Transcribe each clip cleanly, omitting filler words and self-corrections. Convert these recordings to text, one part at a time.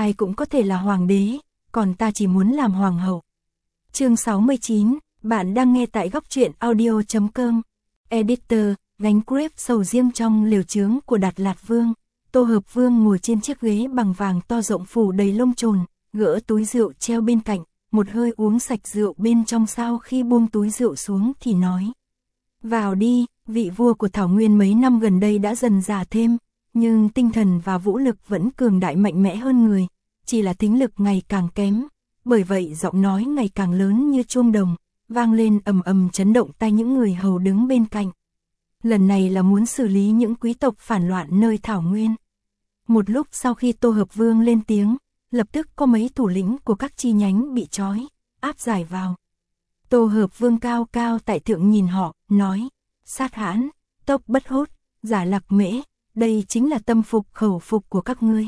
ai cũng có thể là hoàng đế, còn ta chỉ muốn làm hoàng hậu. Chương 69, bạn đang nghe tại góc truyện audio.com. Editor, gánh crepe sầu riêng trong lều chướng của Đạt Lạt Vương. Tô Hợp Vương ngồi trên chiếc ghế bằng vàng to rộng phủ đầy lông chồn, gỡ túi rượu treo bên cạnh, một hơi uống sạch rượu bên trong, sau khi buông túi rượu xuống thì nói: vào đi. Vị vua của Thảo Nguyên mấy năm gần đây đã dần già thêm, nhưng tinh thần và vũ lực vẫn cường đại mạnh mẽ hơn người, chỉ là thính lực ngày càng kém, bởi vậy giọng nói ngày càng lớn như chuông đồng, vang lên ầm ầm chấn động tai những người hầu đứng bên cạnh. Lần này là muốn xử lý những quý tộc phản loạn nơi Thảo Nguyên. Một lúc sau khi Tô Hợp Vương lên tiếng, lập tức có mấy thủ lĩnh của các chi nhánh bị trói, áp giải vào. Tô Hợp Vương cao cao tại thượng nhìn họ, nói: Sát Hãn, Tốc Bất Hốt, Giả Lạc Mễ, đây chính là tâm phục khẩu phục của các ngươi.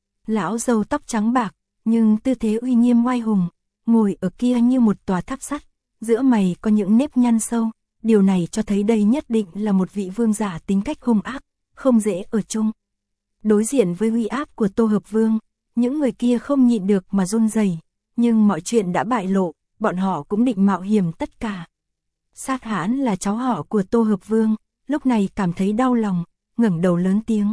Lão râu tóc trắng bạc, nhưng tư thế uy nghiêm oai hùng, ngồi ở kia như một tòa tháp sắt, giữa mày có những nếp nhăn sâu, điều này cho thấy đây nhất định là một vị vương giả tính cách hung ác, không dễ ở chung. Đối diện với uy áp của Tô Hợp Vương, những người kia không nhịn được mà run rẩy, nhưng mọi chuyện đã bại lộ, bọn họ cũng định mạo hiểm tất cả. Sát Hãn là cháu họ của Tô Hợp Vương, lúc này cảm thấy đau lòng, ngẩng đầu lớn tiếng: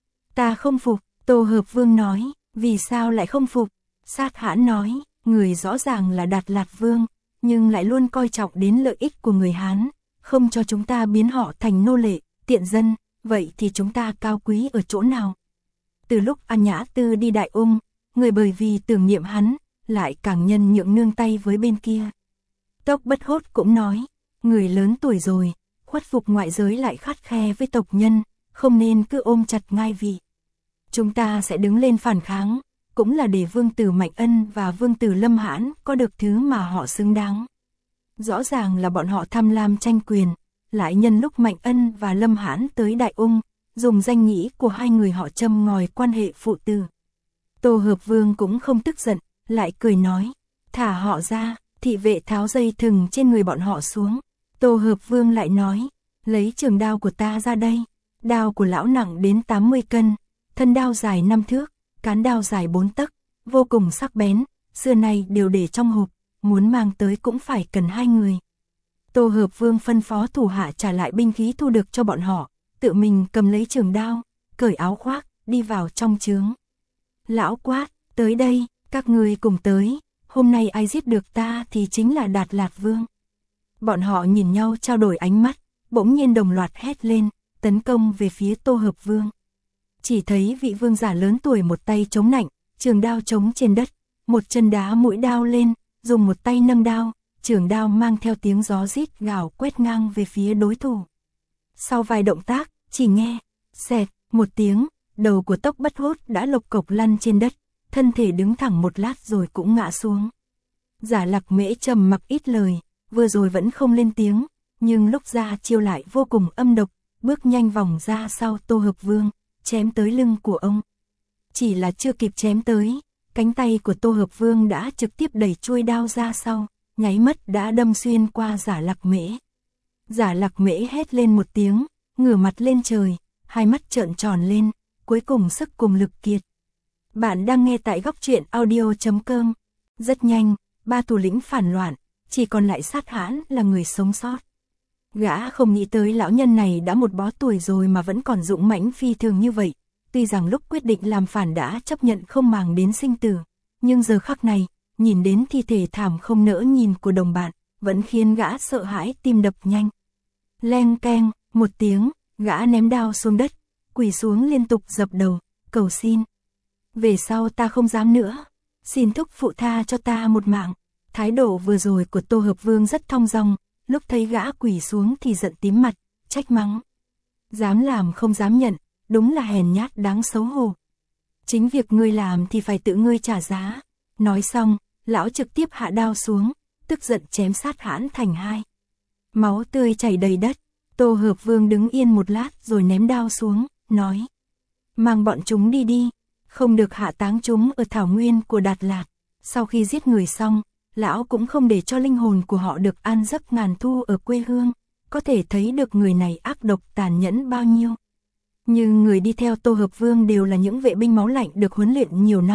ta không phục. Tô Hợp Vương nói: vì sao lại không phục? Sát Hãn nói: người rõ ràng là Đạt Lạt Vương, nhưng lại luôn coi trọng đến lợi ích của người Hán, không cho chúng ta biến họ thành nô lệ, tiện dân, vậy thì chúng ta cao quý ở chỗ nào? Từ lúc An Nhã Tư đi Đại Ung, người bởi vì tưởng niệm hắn, lại càng nhân nhượng nương tay với bên kia. Tốc Bất Hốt cũng nói: người lớn tuổi rồi, khuất phục ngoại giới lại khắt khe với tộc nhân, không nên cứ ôm chặt ngai vị. Chúng ta sẽ đứng lên phản kháng, cũng là để vương tử Mạnh Ân và vương tử Lâm Hãn có được thứ mà họ xứng đáng. Rõ ràng là bọn họ tham lam tranh quyền, lại nhân lúc Mạnh Ân và Lâm Hãn tới Đại Ung, dùng danh nghĩa của hai người họ châm ngòi quan hệ phụ tử. Tô Hợp Vương cũng không tức giận, lại cười nói: thả họ ra. Thị vệ tháo dây thừng trên người bọn họ xuống. Tô Hợp Vương lại nói: lấy trường đao của ta ra đây. Đao của lão nặng đến 80 cân, thân đao dài 5 thước, cán đao dài 4 tấc, vô cùng sắc bén, xưa nay đều để trong hộp, muốn mang tới cũng phải cần 2 người. Tô Hợp Vương phân phó thủ hạ trả lại binh khí thu được cho bọn họ, tự mình cầm lấy trường đao, cởi áo khoác, đi vào trong trướng. Lão quát: tới đây, các người cùng tới, hôm nay ai giết được ta thì chính là Đạt Lạt Vương. Bọn họ nhìn nhau trao đổi ánh mắt, bỗng nhiên đồng loạt hét lên, tấn công về phía Tô Hợp Vương. Chỉ thấy vị vương giả lớn tuổi một tay chống nạnh, trường đao chống trên đất, một chân đá mũi đao lên, dùng một tay nâng đao, trường đao mang theo tiếng gió rít gào quét ngang về phía đối thủ. Sau vài động tác, chỉ nghe xẹt một tiếng, đầu của Tốc Bất Hốt đã lộc cộc lăn trên đất, thân thể đứng thẳng một lát rồi cũng ngã xuống. Giả Lạc Mễ trầm mặc ít lời, vừa rồi vẫn không lên tiếng, nhưng lúc ra chiêu lại vô cùng âm độc, bước nhanh vòng ra sau Tô Hợp Vương, chém tới lưng của ông. Chỉ là chưa kịp chém tới, cánh tay của Tô Hợp Vương đã trực tiếp đẩy chuôi đao ra sau, nháy mắt đã đâm xuyên qua Giả Lạc Mễ. Giả Lạc Mễ hét lên một tiếng, ngửa mặt lên trời, hai mắt trợn tròn lên, cuối cùng sức cùng lực kiệt. Bạn đang nghe tại góc truyện audio.com. Rất nhanh, 3 thủ lĩnh phản loạn, chỉ còn lại Sát Hãn là người sống sót. Gã không nghĩ tới lão nhân này đã một bó tuổi rồi mà vẫn còn dũng mãnh phi thường như vậy. Tuy rằng lúc quyết định làm phản đã chấp nhận không màng đến sinh tử, nhưng giờ khắc này, nhìn đến thi thể thảm không nỡ nhìn của đồng bạn, vẫn khiến gã sợ hãi tim đập nhanh. Leng keng, một tiếng, gã ném đao xuống đất, quỳ xuống liên tục dập đầu, cầu xin. Về sau ta không dám nữa, xin thúc phụ tha cho ta một mạng. Thái độ vừa rồi của Tô Hợp Vương rất thong dong, lúc thấy gã quỳ xuống thì giận tím mặt, trách mắng: dám làm không dám nhận, đúng là hèn nhát đáng xấu hổ. Chính việc ngươi làm thì phải tự ngươi trả giá. Nói xong, lão trực tiếp hạ đao xuống, tức giận chém Sát Hãn thành 2. Máu tươi chảy đầy đất. Tô Hợp Vương đứng yên một lát rồi ném đao xuống, nói: mang bọn chúng đi đi, không được hạ táng chúng ở Thảo Nguyên của Đạt Lạt. Sau khi giết người xong, lão cũng không để cho linh hồn của họ được an giấc ngàn thu ở quê hương, có thể thấy được người này ác độc tàn nhẫn bao nhiêu. Nhưng người đi theo Tô Hợp Vương đều là những vệ binh máu lạnh được huấn luyện nhiều năm,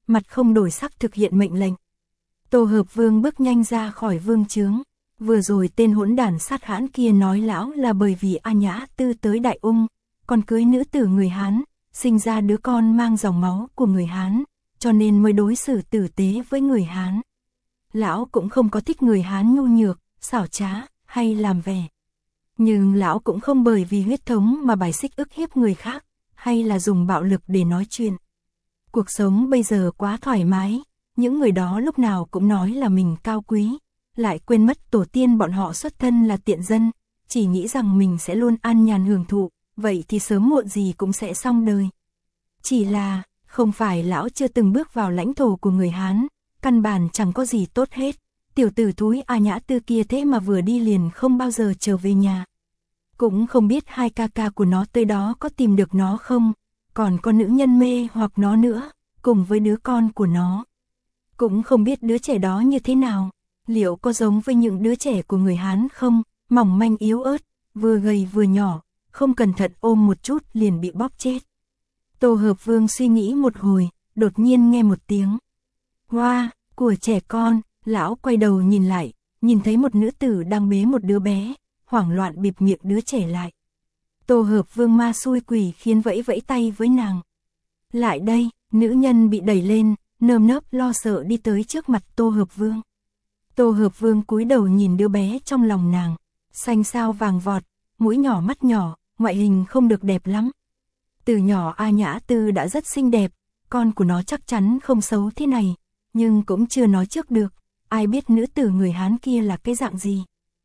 mặt không đổi sắc thực hiện mệnh lệnh. Tô Hợp Vương bước nhanh ra khỏi vương trướng. Vừa rồi tên hỗn đản sát hãn kia nói lão là bởi vì A Nhã Tư tới Đại Ung, còn cưới nữ tử người Hán, sinh ra đứa con mang dòng máu của người Hán, cho nên mới đối xử tử tế với người Hán. Lão cũng không có thích người Hán nhu nhược, xảo trá, hay làm vẻ. Nhưng lão cũng không bởi vì huyết thống mà bài xích ức hiếp người khác, hay là dùng bạo lực để nói chuyện. Cuộc sống bây giờ quá thoải mái, những người đó lúc nào cũng nói là mình cao quý, lại quên mất tổ tiên bọn họ xuất thân là tiện dân, chỉ nghĩ rằng mình sẽ luôn an nhàn hưởng thụ, vậy thì sớm muộn gì cũng sẽ xong đời. Chỉ là, không phải lão chưa từng bước vào lãnh thổ của người Hán, căn bản chẳng có gì tốt hết. Tiểu tử thúi A Nhã Tư kia thế mà vừa đi liền không bao giờ trở về nhà. Cũng không biết hai ca ca của nó tới đó có tìm được nó không, còn có nữ nhân mê hoặc nó nữa, cùng với đứa con của nó. Cũng không biết đứa trẻ đó như thế nào, liệu có giống với những đứa trẻ của người Hán không, mỏng manh yếu ớt, vừa gầy vừa nhỏ, không cẩn thận ôm một chút liền bị bóp chết. Tô Hợp Vương suy nghĩ một hồi, đột nhiên nghe một tiếng hoa của trẻ con, lão quay đầu nhìn lại, nhìn thấy một nữ tử đang bế một đứa bé, hoảng loạn bịt miệng đứa trẻ lại. Tô Hợp Vương ma xui quỷ khiến vẫy vẫy tay với nàng. Lại đây, nữ nhân bị đẩy lên, nơm nớp lo sợ đi tới trước mặt Tô Hợp Vương. Tô Hợp Vương cúi đầu nhìn đứa bé trong lòng nàng, xanh xao vàng vọt, mũi nhỏ mắt nhỏ, ngoại hình không được đẹp lắm. Từ nhỏ A Nhã Tư đã rất xinh đẹp, con của nó chắc chắn không xấu thế này, nhưng cũng chưa nói trước được, ai biết nữ tử người Hán kia là cái dạng gì.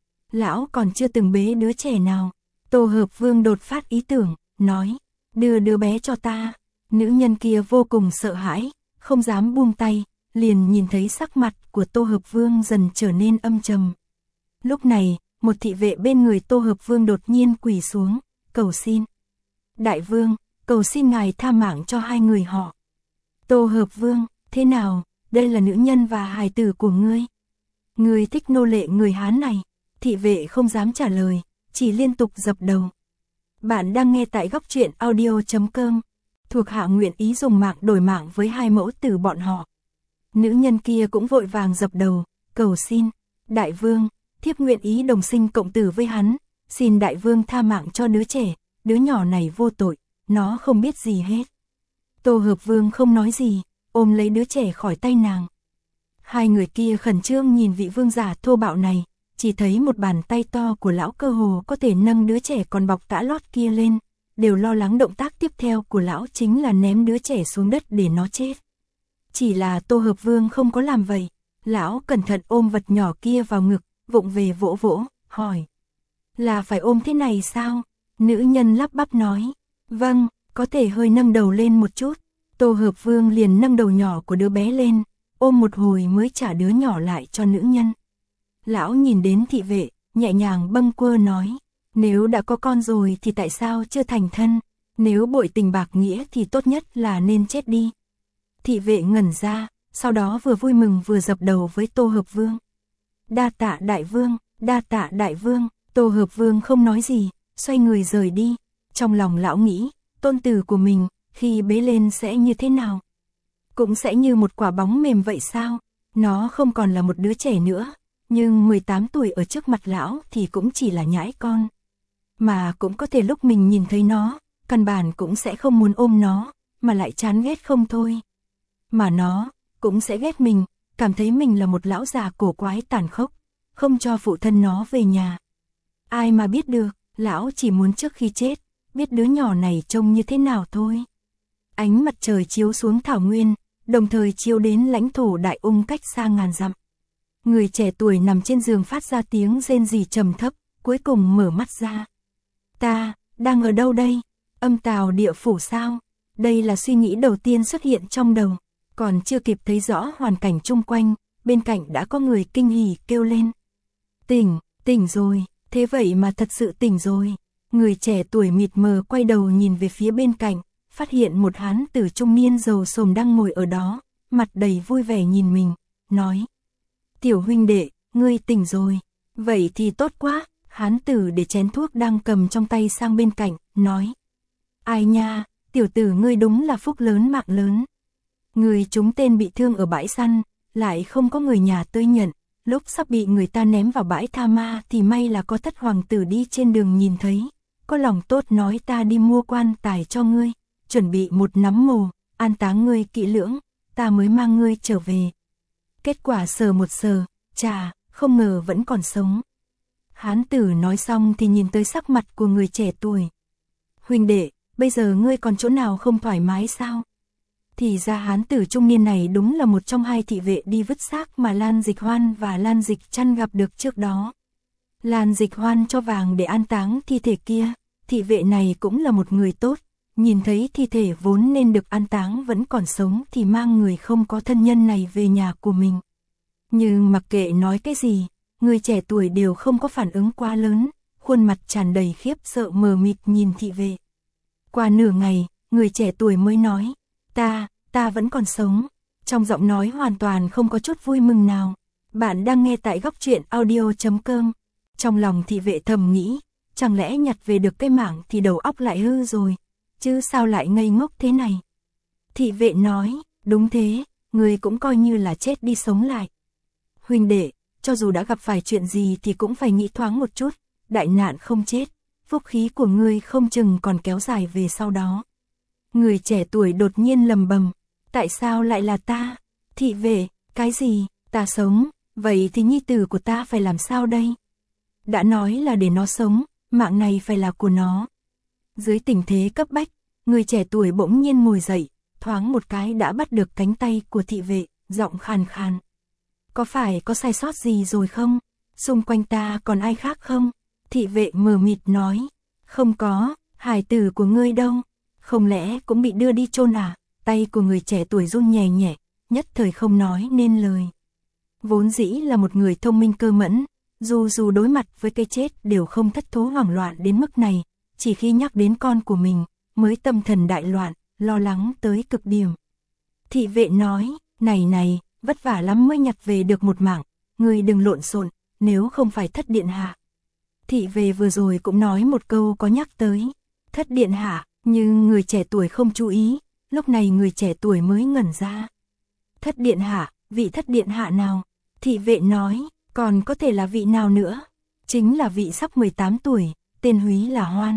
Lão còn chưa từng bế đứa trẻ nào. Tô Hợp Vương đột phát ý tưởng, nói, đưa đứa bé cho ta. Nữ nhân kia vô cùng sợ hãi, không dám buông tay, liền nhìn thấy sắc mặt của Tô Hợp Vương dần trở nên âm trầm. Lúc này, một thị vệ bên người Tô Hợp Vương đột nhiên quỳ xuống, cầu xin. Đại vương, cầu xin ngài tha mạng cho hai người họ. Tô Hợp Vương, thế nào, đây là nữ nhân và hài tử của ngươi. Ngươi thích nô lệ người Hán này. Thị vệ không dám trả lời, chỉ liên tục dập đầu. Bạn đang nghe tại góc truyện audio.com. Thuộc hạ nguyện ý dùng mạng đổi mạng với hai mẫu tử bọn họ. Nữ nhân kia cũng vội vàng dập đầu, cầu xin. Đại vương, thiếp nguyện ý đồng sinh cộng tử với hắn. Xin đại vương tha mạng cho đứa trẻ, đứa nhỏ này vô tội, nó không biết gì hết. Tô Hợp Vương không nói gì, ôm lấy đứa trẻ khỏi tay nàng. Hai người kia khẩn trương nhìn vị vương giả thô bạo này. Chỉ thấy một bàn tay to của lão cơ hồ có thể nâng đứa trẻ còn bọc tã lót kia lên, đều lo lắng động tác tiếp theo của lão chính là ném đứa trẻ xuống đất để nó chết. Chỉ là Tô Hợp Vương không có làm vậy, lão cẩn thận ôm vật nhỏ kia vào ngực, vụng về vỗ vỗ, hỏi. Là phải ôm thế này sao? Nữ nhân lắp bắp nói. Vâng, có thể hơi nâng đầu lên một chút. Tô Hợp Vương liền nâng đầu nhỏ của đứa bé lên, ôm một hồi mới trả đứa nhỏ lại cho nữ nhân. Lão nhìn đến thị vệ, nhẹ nhàng bâng quơ nói, nếu đã có con rồi thì tại sao chưa thành thân, nếu bội tình bạc nghĩa thì tốt nhất là nên chết đi. Thị vệ ngẩn ra, sau đó vừa vui mừng vừa dập đầu với Tô Hợp Vương. Đa tạ đại vương, đa tạ đại vương. Tô Hợp Vương không nói gì, xoay người rời đi. Trong lòng lão nghĩ, tôn tử của mình, khi bế lên sẽ như thế nào? Cũng sẽ như một quả bóng mềm vậy sao? Nó không còn là một đứa trẻ nữa. Nhưng 18 tuổi ở trước mặt lão thì cũng chỉ là nhãi con. Mà cũng có thể lúc mình nhìn thấy nó, căn bản cũng sẽ không muốn ôm nó, mà lại chán ghét không thôi. Mà nó, cũng sẽ ghét mình, cảm thấy mình là một lão già cổ quái tàn khốc, không cho phụ thân nó về nhà. Ai mà biết được, lão chỉ muốn trước khi chết, biết đứa nhỏ này trông như thế nào thôi. Ánh mặt trời chiếu xuống thảo nguyên, đồng thời chiếu đến lãnh thổ Đại Ung cách xa ngàn dặm. Người trẻ tuổi nằm trên giường phát ra tiếng rên rỉ trầm thấp, cuối cùng mở mắt ra. Ta, đang ở đâu đây? Âm tào địa phủ sao? Đây là suy nghĩ đầu tiên xuất hiện trong đầu. Còn chưa kịp thấy rõ hoàn cảnh chung quanh, bên cạnh đã có người kinh hỉ kêu lên. Tỉnh rồi, thế vậy mà thật sự tỉnh rồi. Người trẻ tuổi mịt mờ quay đầu nhìn về phía bên cạnh, phát hiện một hán tử trung niên râu sồm đang ngồi ở đó, mặt đầy vui vẻ nhìn mình, nói. Tiểu huynh đệ, ngươi tỉnh rồi. Vậy thì tốt quá. Hán tử để chén thuốc đang cầm trong tay sang bên cạnh, nói. Ai nha, tiểu tử ngươi đúng là phúc lớn mạng lớn. Người chúng tên bị thương ở bãi săn, lại không có người nhà tới nhận, lúc sắp bị người ta ném vào bãi tha ma thì may là có Thất hoàng tử đi trên đường nhìn thấy, có lòng tốt nói ta đi mua quan tài cho ngươi, chuẩn bị một nắm mồ, an táng ngươi kỹ lưỡng, ta mới mang ngươi trở về. Kết quả sờ một sờ, chà, không ngờ vẫn còn sống. Hán tử nói xong thì nhìn tới sắc mặt của người trẻ tuổi. Huynh đệ, bây giờ ngươi còn chỗ nào không thoải mái sao? Thì ra hán tử trung niên này đúng là một trong hai thị vệ đi vứt xác mà Lan Dịch Hoan và Lan Dịch Trăn gặp được trước đó. Lan Dịch Hoan cho vàng để an táng thi thể kia, thị vệ này cũng là một người tốt, nhìn thấy thi thể vốn nên được an táng vẫn còn sống thì mang người không có thân nhân này về nhà của mình. Nhưng mặc kệ nói cái gì, người trẻ tuổi đều không có phản ứng quá lớn, khuôn mặt tràn đầy khiếp sợ mờ mịt nhìn thị vệ. Qua nửa ngày, người trẻ tuổi mới nói, ta vẫn còn sống, trong giọng nói hoàn toàn không có chút vui mừng nào. Bạn đang nghe tại góc truyện audio.com. Trong lòng thị vệ thầm nghĩ, chẳng lẽ nhặt về được cái mạng thì đầu óc lại hư rồi, chứ sao lại ngây ngốc thế này. Thị vệ nói, đúng thế, người cũng coi như là chết đi sống lại. Huynh đệ, cho dù đã gặp phải chuyện gì thì cũng phải nghĩ thoáng một chút, đại nạn không chết, phúc khí của ngươi không chừng còn kéo dài về sau đó. Người trẻ tuổi đột nhiên lầm bầm, tại sao lại là ta? Thị vệ, cái gì, ta sống, vậy thì nhi tử của ta phải làm sao đây? Đã nói là để nó sống, mạng này phải là của nó. Dưới tình thế cấp bách, người trẻ tuổi bỗng nhiên ngồi dậy, thoáng một cái đã bắt được cánh tay của thị vệ, giọng khàn khàn. Có phải có sai sót gì rồi không? Xung quanh ta còn ai khác không? Thị vệ mờ mịt nói, không có, hài tử của ngươi đâu? Không lẽ cũng bị đưa đi chôn à? Tay của người trẻ tuổi run nhẹ nhẹ, nhất thời không nói nên lời. Vốn dĩ là một người thông minh cơ mẫn, dù đối mặt với cái chết đều không thất thố hoảng loạn đến mức này, chỉ khi nhắc đến con của mình, mới tâm thần đại loạn, lo lắng tới cực điểm. Thị vệ nói, này, vất vả lắm mới nhặt về được một mạng, ngươi đừng lộn xộn, nếu không phải Thất điện hạ. Thị vệ vừa rồi cũng nói một câu có nhắc tới Thất điện hạ, nhưng người trẻ tuổi không chú ý, lúc này người trẻ tuổi mới ngẩn ra. Thất điện hạ, vị Thất điện hạ nào? Thị vệ nói, còn có thể là vị nào nữa? Chính là vị sắp 18 tuổi, tên húy là Hoan.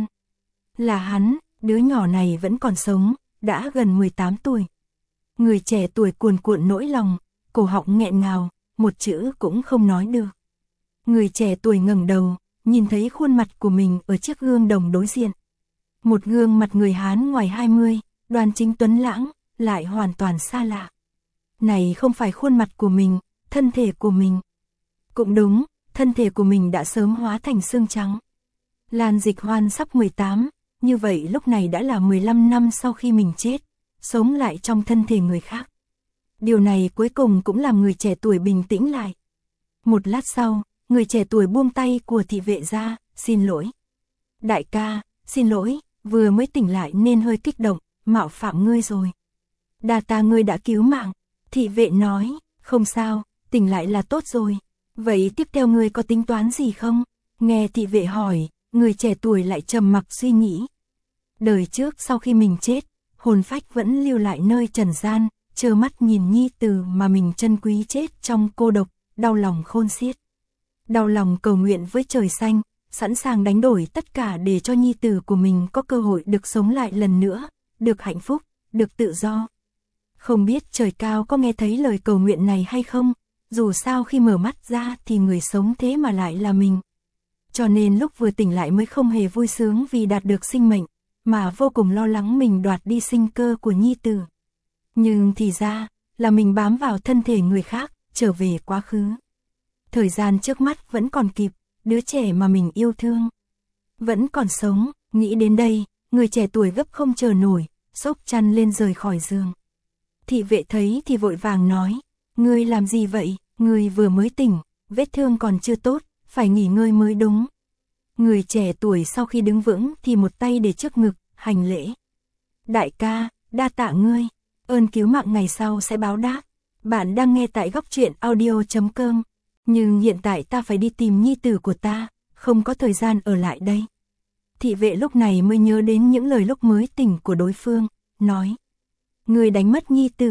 Là hắn, đứa nhỏ này vẫn còn sống, đã gần 18 tuổi. Người trẻ tuổi cuồn cuộn nỗi lòng, cổ họng nghẹn ngào, một chữ cũng không nói được. Người trẻ tuổi ngẩng đầu, nhìn thấy khuôn mặt của mình ở chiếc gương đồng đối diện. Một gương mặt người Hán ngoài 20, đoan chính tuấn lãng, lại hoàn toàn xa lạ. Này không phải khuôn mặt của mình, thân thể của mình. Cũng đúng, thân thể của mình đã sớm hóa thành xương trắng. Lan Dịch Hoan sắp 18, như vậy lúc này đã là 15 năm sau khi mình chết, sống lại trong thân thể người khác. Điều này cuối cùng cũng làm người trẻ tuổi bình tĩnh lại. Một lát sau, người trẻ tuổi buông tay của thị vệ ra, xin lỗi. Đại ca, xin lỗi, vừa mới tỉnh lại nên hơi kích động, mạo phạm ngươi rồi. Đa tạ ngươi đã cứu mạng. Thị vệ nói, không sao, tỉnh lại là tốt rồi. Vậy tiếp theo ngươi có tính toán gì không? Nghe thị vệ hỏi, người trẻ tuổi lại trầm mặc suy nghĩ. Đời trước sau khi mình chết, hồn phách vẫn lưu lại nơi trần gian, trơ mắt nhìn nhi tử mà mình trân quý chết trong cô độc, đau lòng khôn xiết. Đau lòng cầu nguyện với trời xanh, sẵn sàng đánh đổi tất cả để cho nhi tử của mình có cơ hội được sống lại lần nữa, được hạnh phúc, được tự do. Không biết trời cao có nghe thấy lời cầu nguyện này hay không, dù sao khi mở mắt ra thì người sống thế mà lại là mình. Cho nên lúc vừa tỉnh lại mới không hề vui sướng vì đạt được sinh mệnh, mà vô cùng lo lắng mình đoạt đi sinh cơ của nhi tử. Nhưng thì ra, là mình bám vào thân thể người khác, trở về quá khứ. Thời gian trước mắt vẫn còn kịp, đứa trẻ mà mình yêu thương vẫn còn sống. Nghĩ đến đây, người trẻ tuổi gấp không chờ nổi, xốc chăn lên rời khỏi giường. Thị vệ thấy thì vội vàng nói, ngươi làm gì vậy, ngươi vừa mới tỉnh, vết thương còn chưa tốt, phải nghỉ ngơi mới đúng. Người trẻ tuổi sau khi đứng vững thì một tay để trước ngực, hành lễ. Đại ca, đa tạ ngươi, ơn cứu mạng ngày sau sẽ báo đáp. Bạn đang nghe tại góc truyện audio.com. Nhưng hiện tại ta phải đi tìm nhi tử của ta, không có thời gian ở lại đây. Thị vệ lúc này mới nhớ đến những lời lúc mới tỉnh của đối phương, nói. Người đánh mất nhi tử,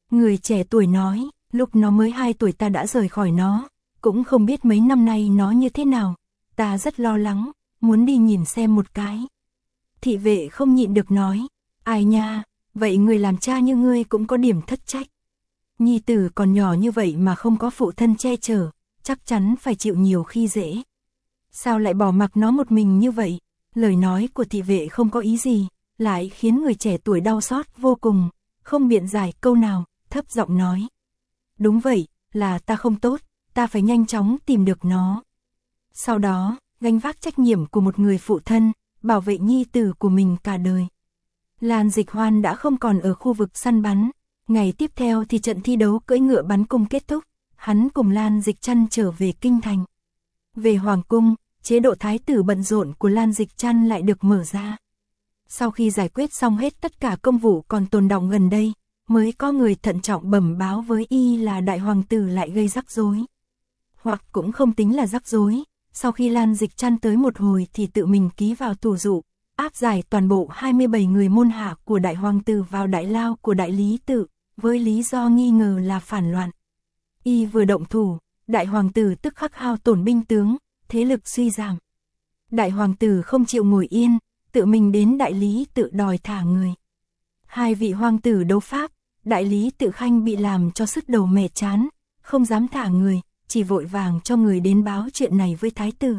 Người trẻ tuổi nói, lúc nó mới 2 tuổi ta đã rời khỏi nó, cũng không biết mấy năm nay nó như thế nào, ta rất lo lắng, muốn đi nhìn xem một cái. Thị vệ không nhịn được nói, ai nha, vậy người làm cha như ngươi cũng có điểm thất trách. Nhi tử còn nhỏ như vậy mà không có phụ thân che chở, chắc chắn phải chịu nhiều khi dễ. Sao lại bỏ mặc nó một mình như vậy? Lời nói của thị vệ không có ý gì, lại khiến người trẻ tuổi đau xót vô cùng, không biện giải câu nào, thấp giọng nói. Đúng vậy, là ta không tốt, ta phải nhanh chóng tìm được nó. Sau đó, gánh vác trách nhiệm của một người phụ thân, bảo vệ nhi tử của mình cả đời. Lan Dịch Hoan đã không còn ở khu vực săn bắn. Ngày tiếp theo thì trận thi đấu cưỡi ngựa bắn cung kết thúc, hắn cùng Lan Dịch Trăn trở về kinh thành. Về hoàng cung, chế độ thái tử bận rộn của Lan Dịch Trăn lại được mở ra. Sau khi giải quyết xong hết tất cả công vụ còn tồn đọng gần đây, mới có người thận trọng bẩm báo với y là đại hoàng tử lại gây rắc rối. Hoặc cũng không tính là rắc rối, sau khi Lan Dịch Trăn tới một hồi thì tự mình ký vào tù dụ, áp giải toàn bộ 27 người môn hạ của đại hoàng tử vào đại lao của đại lý tự, với lý do nghi ngờ là phản loạn. Y vừa động thủ, đại hoàng tử tức khắc hao tổn binh tướng, thế lực suy giảm. Đại hoàng tử không chịu ngồi yên, tự mình đến đại lý tự đòi thả người. 2 vị hoàng tử đấu pháp, đại lý tự Khanh bị làm cho sứt đầu mẻ chán, không dám thả người, chỉ vội vàng cho người đến báo chuyện này với thái tử.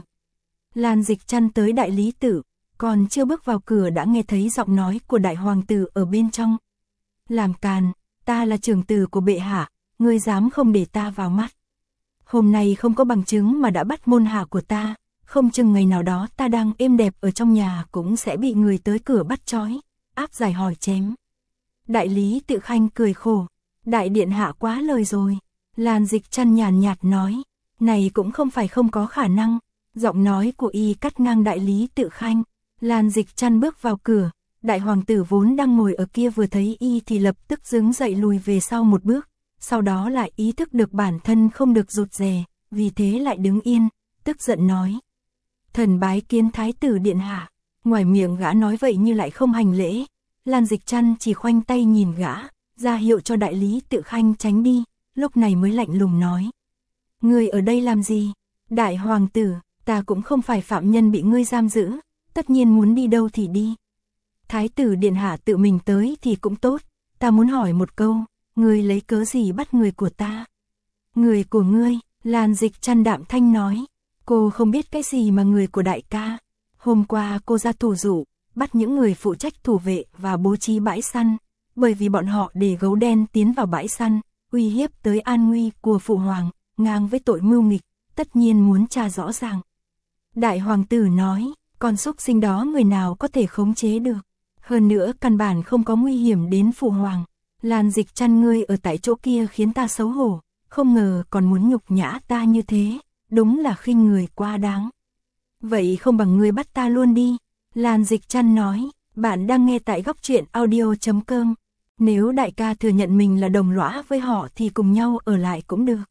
Lan Dịch Trăn tới đại lý tự, còn chưa bước vào cửa đã nghe thấy giọng nói của đại hoàng tử ở bên trong. Làm càn, ta là trưởng tử của bệ hạ, ngươi dám không để ta vào mắt. Hôm nay không có bằng chứng mà đã bắt môn hạ của ta, không chừng ngày nào đó ta đang êm đẹp ở trong nhà cũng sẽ bị người tới cửa bắt trói, áp giải hỏi chém. Đại lý tự Khanh cười khổ, đại điện hạ quá lời rồi. Lan Dịch Trăn nhàn nhạt nói, này cũng không phải không có khả năng. Giọng nói của y cắt ngang đại lý tự Khanh. Lan Dịch Trăn bước vào cửa, đại hoàng tử vốn đang ngồi ở kia vừa thấy y thì lập tức đứng dậy lùi về sau một bước, sau đó lại ý thức được bản thân không được rụt rè, vì thế lại đứng yên, tức giận nói. Thần bái kiến thái tử điện hạ. Ngoài miệng gã nói vậy như lại không hành lễ. Lan Dịch Trăn chỉ khoanh tay nhìn gã, ra hiệu cho đại lý tự Khanh tránh đi, lúc này mới lạnh lùng nói. Ngươi ở đây làm gì? Đại hoàng tử, ta cũng không phải phạm nhân bị ngươi giam giữ, tất nhiên muốn đi đâu thì đi. Thái tử điện hạ tự mình tới thì cũng tốt, ta muốn hỏi một câu, ngươi lấy cớ gì bắt người của ta? Người của ngươi, Lan Dịch Trăn đạm thanh nói, cô không biết cái gì mà người của đại ca. Hôm qua cô ra thủ dụ, bắt những người phụ trách thủ vệ và bố trí bãi săn, bởi vì bọn họ để gấu đen tiến vào bãi săn, uy hiếp tới an nguy của phụ hoàng, ngang với tội mưu nghịch, tất nhiên muốn tra rõ ràng. Đại hoàng tử nói, con súc sinh đó người nào có thể khống chế được, hơn nữa căn bản không có nguy hiểm đến phụ hoàng. Lan Dịch Trăn ngươi ở tại chỗ kia khiến ta xấu hổ, không ngờ còn muốn nhục nhã ta như thế, đúng là khinh người quá đáng. Vậy không bằng ngươi bắt ta luôn đi. Lan Dịch Trăn nói, bạn đang nghe tại góc truyện audio.com. Nếu đại ca thừa nhận mình là đồng lõa với họ thì cùng nhau ở lại cũng được.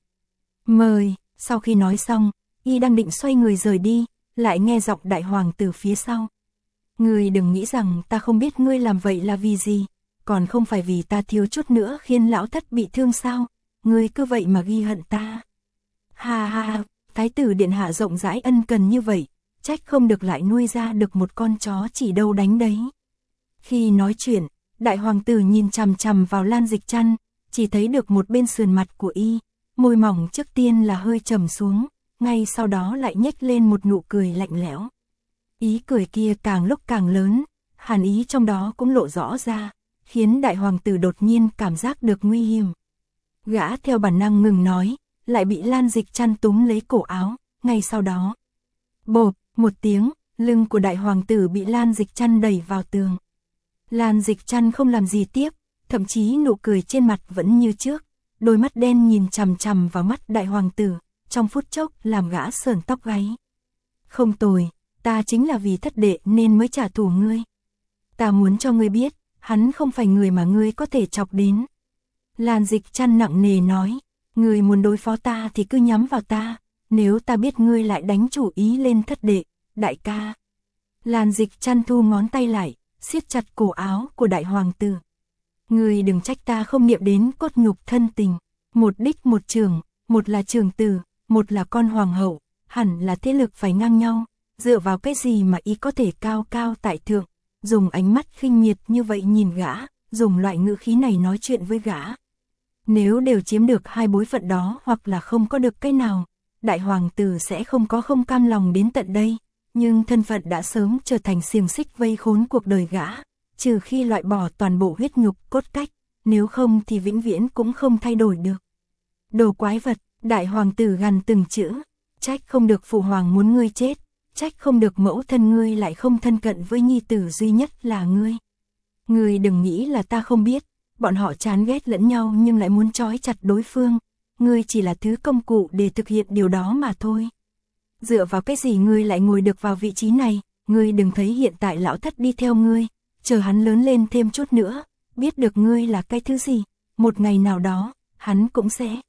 Mời. Sau khi nói xong, y đang định xoay người rời đi, lại nghe giọng đại hoàng tử phía sau. Ngươi đừng nghĩ rằng ta không biết ngươi làm vậy là vì gì, còn không phải vì ta thiếu chút nữa khiến lão thất bị thương sao, ngươi cứ vậy mà ghi hận ta. Ha ha, thái tử điện hạ rộng rãi ân cần như vậy, trách không được lại nuôi ra được một con chó chỉ đâu đánh đấy. Khi nói chuyện, đại hoàng tử nhìn chằm chằm vào Lan Dịch Trăn, chỉ thấy được một bên sườn mặt của y, môi mỏng trước tiên là hơi trầm xuống, ngay sau đó lại nhếch lên một nụ cười lạnh lẽo. Ý cười kia càng lúc càng lớn, hàn ý trong đó cũng lộ rõ ra, khiến đại hoàng tử đột nhiên cảm giác được nguy hiểm. Gã theo bản năng ngừng nói, lại bị Lan Dịch Trăn túm lấy cổ áo, ngay sau đó. Bộp, một tiếng, lưng của đại hoàng tử bị Lan Dịch Trăn đẩy vào tường. Lan Dịch Trăn không làm gì tiếp, thậm chí nụ cười trên mặt vẫn như trước, đôi mắt đen nhìn chằm chằm vào mắt đại hoàng tử, trong phút chốc làm gã sởn tóc gáy. Không tồi, ta chính là vì thất đệ nên mới trả thù ngươi. Ta muốn cho ngươi biết, hắn không phải người mà ngươi có thể chọc đến. Lan Dịch Trăn nặng nề nói, ngươi muốn đối phó ta thì cứ nhắm vào ta, nếu ta biết ngươi lại đánh chủ ý lên thất đệ, đại ca. Lan Dịch Trăn thu ngón tay lại, siết chặt cổ áo của đại hoàng tử. Ngươi đừng trách ta không niệm đến cốt nhục thân tình. Một đích một trưởng, một là trưởng tử, một là con hoàng hậu, hẳn là thế lực phải ngang nhau. Dựa vào cái gì mà y có thể cao cao tại thượng, dùng ánh mắt khinh miệt như vậy nhìn gã, dùng loại ngữ khí này nói chuyện với gã. Nếu đều chiếm được hai bối phận đó hoặc là không có được cái nào, đại hoàng tử sẽ không có không cam lòng đến tận đây, nhưng thân phận đã sớm trở thành xiềng xích vây khốn cuộc đời gã, trừ khi loại bỏ toàn bộ huyết nhục cốt cách, nếu không thì vĩnh viễn cũng không thay đổi được. Đồ quái vật, đại hoàng tử gằn từng chữ, trách không được phụ hoàng muốn ngươi chết, trách không được mẫu thân ngươi lại không thân cận với nhi tử duy nhất là ngươi. Ngươi đừng nghĩ là ta không biết, bọn họ chán ghét lẫn nhau nhưng lại muốn trói chặt đối phương, ngươi chỉ là thứ công cụ để thực hiện điều đó mà thôi. Dựa vào cái gì ngươi lại ngồi được vào vị trí này, ngươi đừng thấy hiện tại lão thất đi theo ngươi, chờ hắn lớn lên thêm chút nữa, biết được ngươi là cái thứ gì, một ngày nào đó, hắn cũng sẽ.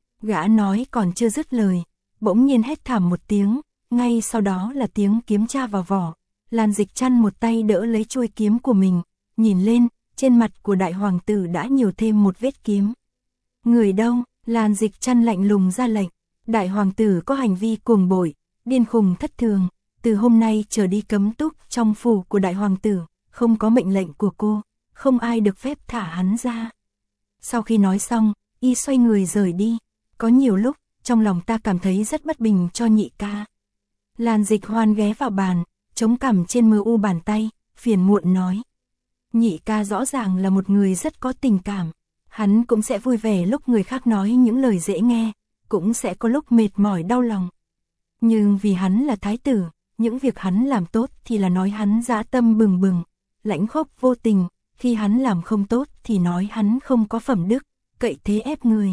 Gã nói còn chưa dứt lời, bỗng nhiên hét thảm một tiếng, ngay sau đó là tiếng kiếm tra vào vỏ. Lan Dịch Trăn một tay đỡ lấy chuôi kiếm của mình, nhìn lên, trên mặt của đại hoàng tử đã nhiều thêm một vết kiếm. Người đâu? Lan Dịch Trăn lạnh lùng ra lệnh. Đại hoàng tử có hành vi cuồng bội, điên khùng thất thường, từ hôm nay trở đi cấm túc trong phủ của đại hoàng tử, không có mệnh lệnh của cô, không ai được phép thả hắn ra. Sau khi nói xong, y xoay người rời đi. Có nhiều lúc, trong lòng ta cảm thấy rất bất bình cho nhị ca. Lan Dịch Hoan ghé vào bàn, chống cằm trên mờ u bàn tay, phiền muộn nói. Nhị ca rõ ràng là một người rất có tình cảm, hắn cũng sẽ vui vẻ lúc người khác nói những lời dễ nghe, cũng sẽ có lúc mệt mỏi đau lòng. Nhưng vì hắn là thái tử, những việc hắn làm tốt thì là nói hắn dã tâm bừng bừng, lãnh khốc vô tình, khi hắn làm không tốt thì nói hắn không có phẩm đức, cậy thế ép người.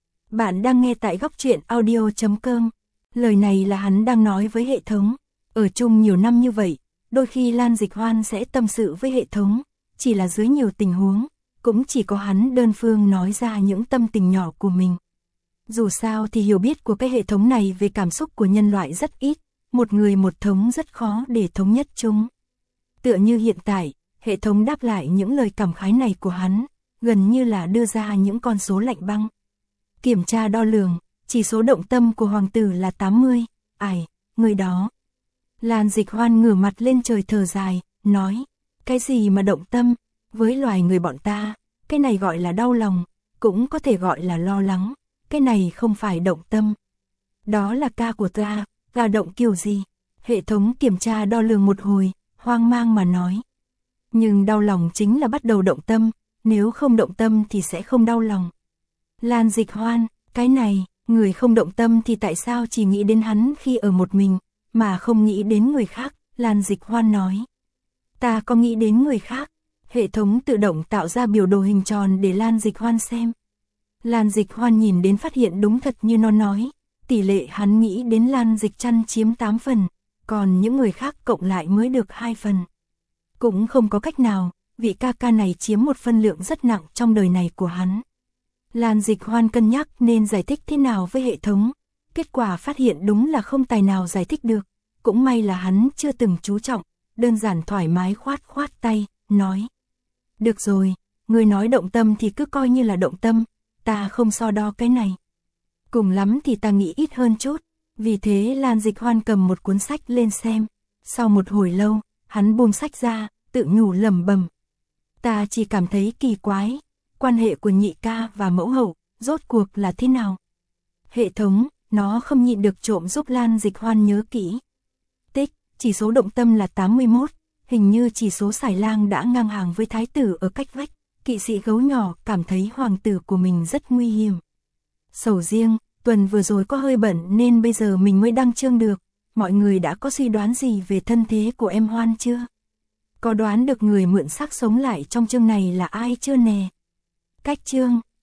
Bạn đang nghe tại góc truyện audio.com. Lời này là hắn đang nói với hệ thống. Ở chung nhiều năm như vậy, đôi khi Lan Dịch Hoan sẽ tâm sự với hệ thống, chỉ là dưới nhiều tình huống, cũng chỉ có hắn đơn phương nói ra những tâm tình nhỏ của mình. Dù sao thì hiểu biết của cái hệ thống này về cảm xúc của nhân loại rất ít, một người một thống rất khó để thống nhất chúng. Tựa như hiện tại, hệ thống đáp lại những lời cảm khái này của hắn, gần như là đưa ra những con số lạnh băng. Kiểm tra đo lường, chỉ số động tâm của hoàng tử là 80, ải, người đó. Lan Dịch Hoan ngửa mặt lên trời thở dài, nói, cái gì mà động tâm, với loài người bọn ta, cái này gọi là đau lòng, cũng có thể gọi là lo lắng, cái này không phải động tâm. Đó là ca của ta, động kiểu gì? Hệ thống kiểm tra đo lường một hồi, hoang mang mà nói. Nhưng đau lòng chính là bắt đầu động tâm, nếu không động tâm thì sẽ không đau lòng. Lan Dịch Hoan, cái này, người không động tâm thì tại sao chỉ nghĩ đến hắn khi ở một mình, mà không nghĩ đến người khác, Lan Dịch Hoan nói. Ta có nghĩ đến người khác, hệ thống tự động tạo ra biểu đồ hình tròn để Lan Dịch Hoan xem. Lan Dịch Hoan nhìn đến phát hiện đúng thật như nó nói, tỷ lệ hắn nghĩ đến Lan Dịch Trăn chiếm 8 phần, còn những người khác cộng lại mới được 2 phần. Cũng không có cách nào, vị ca ca này chiếm một phân lượng rất nặng trong đời này của hắn. Lan Dịch Hoan cân nhắc nên giải thích thế nào với hệ thống, kết quả phát hiện đúng là không tài nào giải thích được, cũng may là hắn chưa từng chú trọng, đơn giản thoải mái khoát khoát tay, nói. Được rồi, người nói động tâm thì cứ coi như là động tâm, ta không so đo cái này. Cùng lắm thì ta nghĩ ít hơn chút, vì thế Lan Dịch Hoan cầm một cuốn sách lên xem, sau một hồi lâu, hắn buông sách ra, tự nhủ lẩm bẩm. Ta chỉ cảm thấy kỳ quái, quan hệ của nhị ca và mẫu hậu, rốt cuộc là thế nào? Hệ thống, nó không nhịn được trộm giúp Lan Dịch Hoan nhớ kỹ. Tích, chỉ số động tâm là 81, hình như chỉ số Sải Lang đã ngang hàng với thái tử ở cách vách. Kỵ sĩ gấu nhỏ cảm thấy hoàng tử của mình rất nguy hiểm. Sầu riêng, tuần vừa rồi có hơi bận nên bây giờ mình mới đăng chương được. Mọi người đã có suy đoán gì về thân thế của em Hoan chưa? Có đoán được người mượn xác sống lại trong chương này là ai chưa nè? Cách chương